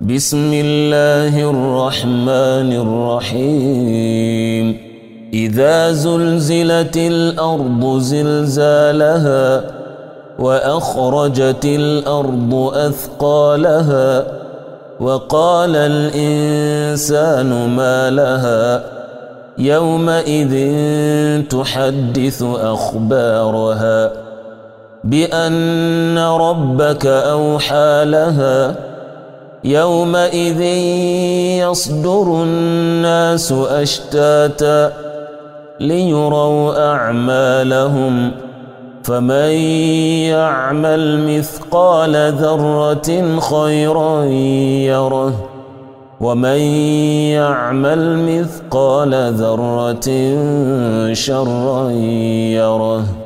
بسم الله الرحمن الرحيم إذا زلزلت الأرض زلزالها وأخرجت الأرض أثقالها وقال الإنسان ما لها يومئذ تحدث أخبارها بأن ربك أوحى لها يومئذ يصدر الناس أشتاتا ليروا أعمالهم فمن يعمل مثقال ذرة خيرا يره ومن يعمل مثقال ذرة شرا يره.